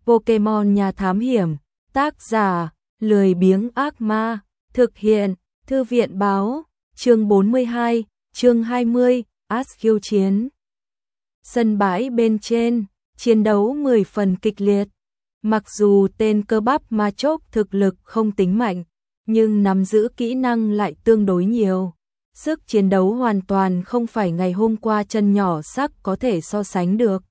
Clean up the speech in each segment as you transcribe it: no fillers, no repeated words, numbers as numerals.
Pokemon Nhà Thám Hiểm, tác giả, lười biếng ác ma, thực hiện, Thư viện báo, chương 42, chương 20, Ash khiêu chiến. Sân bãi bên trên, chiến đấu 10 phần kịch liệt. Mặc dù tên cơ bắp Machoke thực lực không tính mạnh, nhưng nắm giữ kỹ năng lại tương đối nhiều. Sức chiến đấu hoàn toàn không phải ngày hôm qua chân nhỏ sắc có thể so sánh được.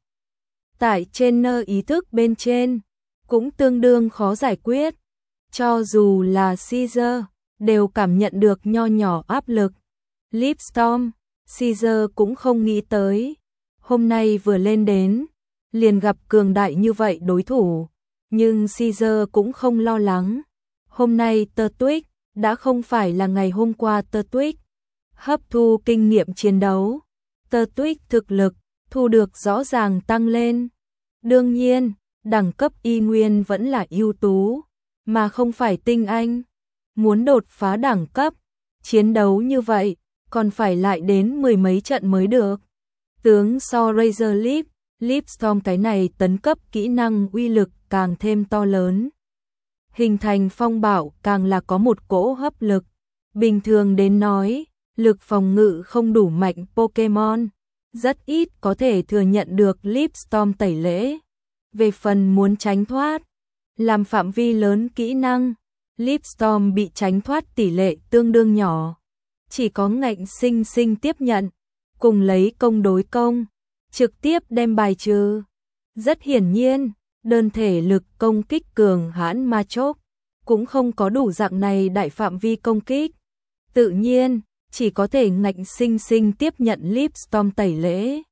Tại trên nơ ý thức bên trên, cũng tương đương khó giải quyết. Cho dù là Caesar, đều cảm nhận được nho nhỏ áp lực. Lipstorm, Caesar cũng không nghĩ tới. Hôm nay vừa lên đến, liền gặp cường đại như vậy đối thủ. Nhưng Caesar cũng không lo lắng. Hôm nay Turtwig đã không phải là ngày hôm qua Turtwig. Hấp thu kinh nghiệm chiến đấu, Turtwig thực lực thu được rõ ràng tăng lên. Đương nhiên, đẳng cấp y nguyên vẫn là ưu tú, mà không phải tinh anh. Muốn đột phá đẳng cấp, chiến đấu như vậy, còn phải lại đến 10 mấy trận mới được. Tướng so Razor Leaf, Lipstorm cái này tấn cấp kỹ năng uy lực càng thêm to lớn. Hình thành phong bạo càng là có một cỗ hấp lực. Bình thường đến nói, lực phòng ngự không đủ mạnh Pokemon, rất ít có thể thừa nhận được Lipstorm tẩy lễ. Về phần muốn tránh thoát, làm phạm vi lớn kỹ năng, Lipstorm bị tránh thoát tỷ lệ tương đương nhỏ. Chỉ có ngạnh sinh sinh tiếp nhận, cùng lấy công đối công, trực tiếp đem bài trừ. Rất hiển nhiên, đơn thể lực công kích cường hãn Machoke cũng không có đủ dạng này đại phạm vi công kích. Tự nhiên, chỉ có thể ngạnh sinh sinh tiếp nhận Lipstorm tẩy lễ.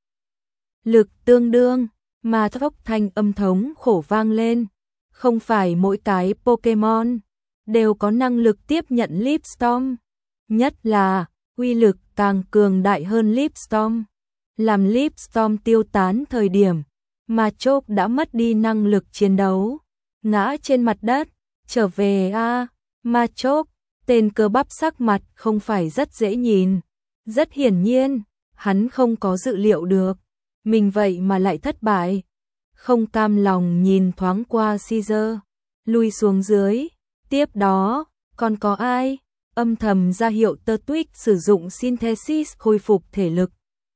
Lực tương đương, mà thốc thanh âm thống khổ vang lên. Không phải mỗi cái Pokemon đều có năng lực tiếp nhận Lipstorm. Nhất là, uy lực càng cường đại hơn Lipstorm. Làm Lipstorm tiêu tán thời điểm, Machoke đã mất đi năng lực chiến đấu. Ngã trên mặt đất, trở về Machoke. Tên cơ bắp sắc mặt không phải rất dễ nhìn. Rất hiển nhiên, hắn không có dự liệu được. Mình vậy mà lại thất bại. Không cam lòng nhìn thoáng qua Caesar, lui xuống dưới. Tiếp đó, còn có ai? Âm thầm ra hiệu Turtwig sử dụng Synthesis khôi phục thể lực.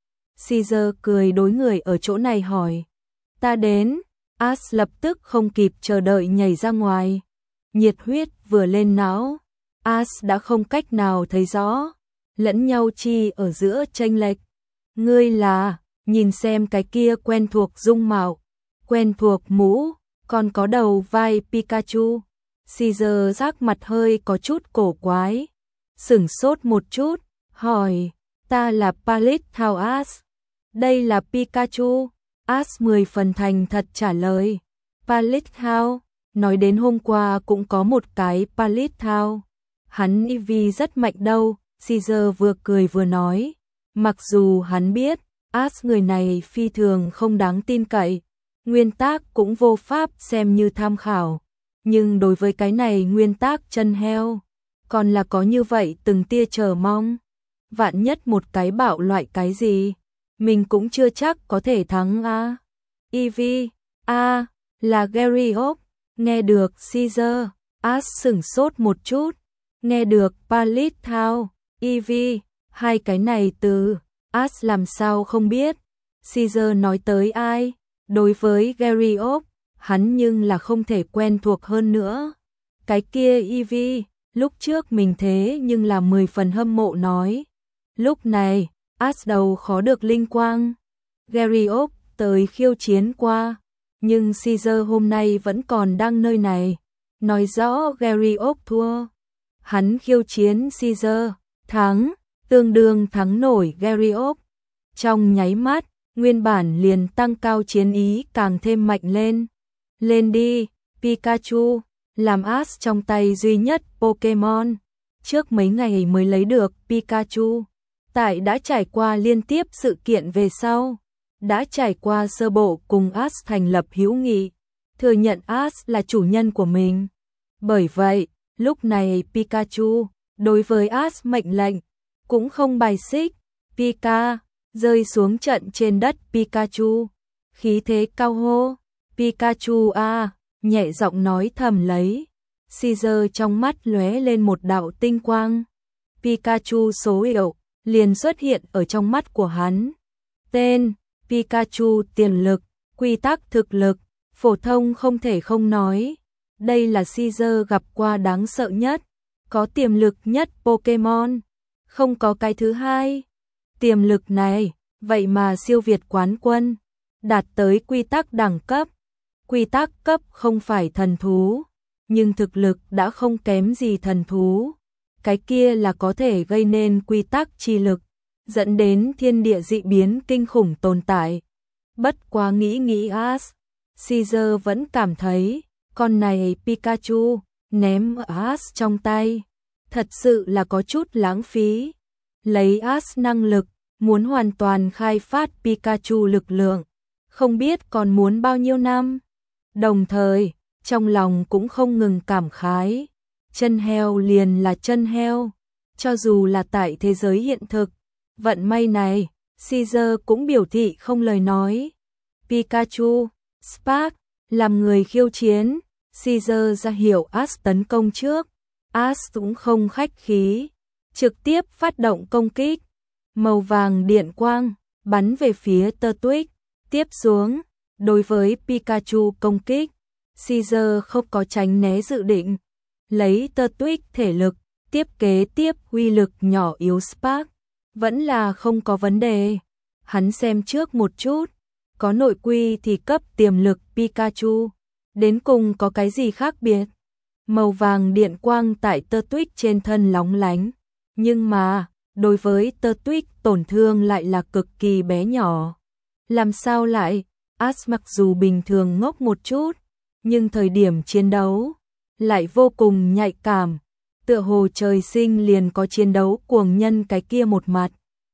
Caesar cười đối người ở chỗ này hỏi. Ta đến. Ash lập tức không kịp chờ đợi nhảy ra ngoài. Nhiệt huyết vừa lên não, Ash đã không cách nào thấy rõ, lẫn nhau chi ở giữa chênh lệch. Ngươi là, nhìn xem cái kia quen thuộc dung mạo, quen thuộc mũ, còn có đầu vai Pikachu. Caesar sắc mặt hơi có chút cổ quái, sửng sốt một chút, hỏi, ta là Paleothao Ash. Đây là Pikachu. Ash 10 phần thành thật trả lời. Paleothao, nói đến hôm qua cũng có một cái Paleothao. Hắn Eevee rất mạnh đâu, Caesar vừa cười vừa nói. Mặc dù hắn biết, Ash người này phi thường không đáng tin cậy, nguyên tắc cũng vô pháp xem như tham khảo. Nhưng đối với cái này nguyên tắc chân heo, còn là có như vậy từng tia chờ mong. Vạn nhất một cái bạo loại cái gì, mình cũng chưa chắc có thể thắng Eevee, là Gyarados. Nghe được Caesar, Ash sửng sốt một chút. Nghe được Paleothao, Eevee, hai cái này từ, Ash làm sao không biết. Caesar nói tới ai? Đối với Gyarados, hắn nhưng là không thể quen thuộc hơn nữa. Cái kia Eevee, lúc trước mình thế nhưng là 10 phần hâm mộ nói. Lúc này, Ash đầu khó được linh quang. Gyarados tới khiêu chiến qua, nhưng Caesar hôm nay vẫn còn đang nơi này. Nói rõ Gyarados thua. Hắn khiêu chiến Caesar, thắng, tương đương thắng nổi Gyarados. Trong nháy mắt, nguyên bản liền tăng cao chiến ý càng thêm mạnh lên. Lên đi, Pikachu, làm Ash trong tay duy nhất Pokemon. Trước mấy ngày mới lấy được Pikachu. Tại đã trải qua liên tiếp sự kiện về sau, đã trải qua sơ bộ cùng Ash thành lập hữu nghị, thừa nhận Ash là chủ nhân của mình. Bởi vậy, lúc này Pikachu, đối với Ash mệnh lệnh, cũng không bài xích. Pika, rơi xuống trận trên đất Pikachu, khí thế cao hô. Pikachu a, nhẹ giọng nói thầm lấy. Caesar trong mắt lóe lên một đạo tinh quang. Pikachu số hiệu liền xuất hiện ở trong mắt của hắn. Tên: Pikachu tiền lực, quy tắc thực lực, phổ thông không thể không nói. Đây là Caesar gặp qua đáng sợ nhất, có tiềm lực nhất Pokemon, không có cái thứ hai. Tiềm lực này, vậy mà siêu việt quán quân, đạt tới quy tắc đẳng cấp. Quy tắc cấp không phải thần thú, nhưng thực lực đã không kém gì thần thú. Cái kia là có thể gây nên quy tắc chi lực, dẫn đến thiên địa dị biến kinh khủng tồn tại. Bất quá nghĩ Ash, Caesar vẫn cảm thấy, con này Pikachu, ném Ash trong tay, thật sự là có chút lãng phí. Lấy Ash năng lực, muốn hoàn toàn khai phát Pikachu lực lượng, không biết còn muốn bao nhiêu năm. Đồng thời, trong lòng cũng không ngừng cảm khái, chân heo liền là chân heo, cho dù là tại thế giới hiện thực, vận may này, Caesar cũng biểu thị không lời nói. Pikachu, Spark, làm người khiêu chiến, Caesar ra hiệu Ash tấn công trước, Ash cũng không khách khí, trực tiếp phát động công kích, màu vàng điện quang, bắn về phía Turtwig, tiếp xuống, đối với Pikachu công kích, Caesar không có tránh né dự định, lấy Turtwig thể lực, tiếp kế tiếp uy lực nhỏ yếu Spark, vẫn là không có vấn đề. Hắn xem trước một chút, có nội quy thì cấp tiềm lực Pikachu, đến cùng có cái gì khác biệt. Màu vàng điện quang tại Turtwig trên thân lóng lánh, nhưng mà, đối với Turtwig tổn thương lại là cực kỳ bé nhỏ. Làm sao lại, Ash mặc dù bình thường ngốc một chút, nhưng thời điểm chiến đấu lại vô cùng nhạy cảm, tựa hồ trời sinh liền có chiến đấu cuồng nhân cái kia một mặt.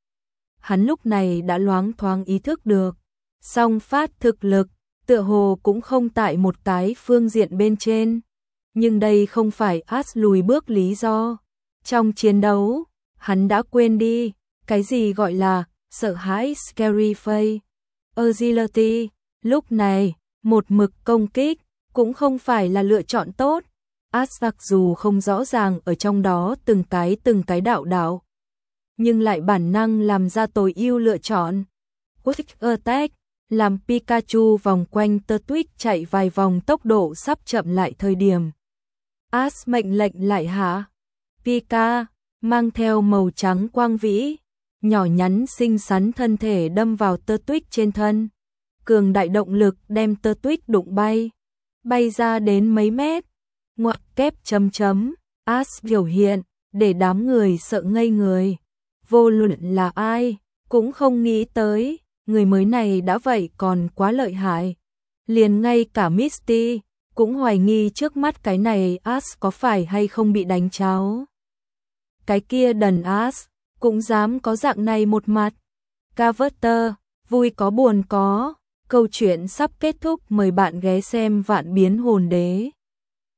Hắn lúc này đã loáng thoáng ý thức được, song phát thực lực, tựa hồ cũng không tại một cái phương diện bên trên. Nhưng đây không phải Ash lùi bước lý do. Trong chiến đấu, hắn đã quên đi, cái gì gọi là sợ hãi scary face, agility. Lúc này, một mực công kích, cũng không phải là lựa chọn tốt. Ash mặc dù không rõ ràng ở trong đó từng cái đạo, nhưng lại bản năng làm ra tối ưu lựa chọn. Quick Attack, làm Pikachu vòng quanh Turtwig chạy vài vòng tốc độ sắp chậm lại thời điểm. Ash mệnh lệnh lại hạ. Pika, mang theo màu trắng quang vĩ, nhỏ nhắn xinh xắn thân thể đâm vào Turtwig trên thân. Cường đại động lực đem Turtwig đụng bay ra đến mấy mét. Ngoặc kép chấm. Ash biểu hiện, để đám người sợ ngây người. Vô luận là ai, cũng không nghĩ tới, người mới này đã vậy còn quá lợi hại. Liền ngay cả Misty, cũng hoài nghi trước mắt cái này Ash có phải hay không bị đánh cháo. Cái kia đần Ash, cũng dám có dạng này một mặt. Carver, vui có buồn có. Câu chuyện sắp kết thúc, mời bạn ghé xem Vạn Biến Hồn Đế.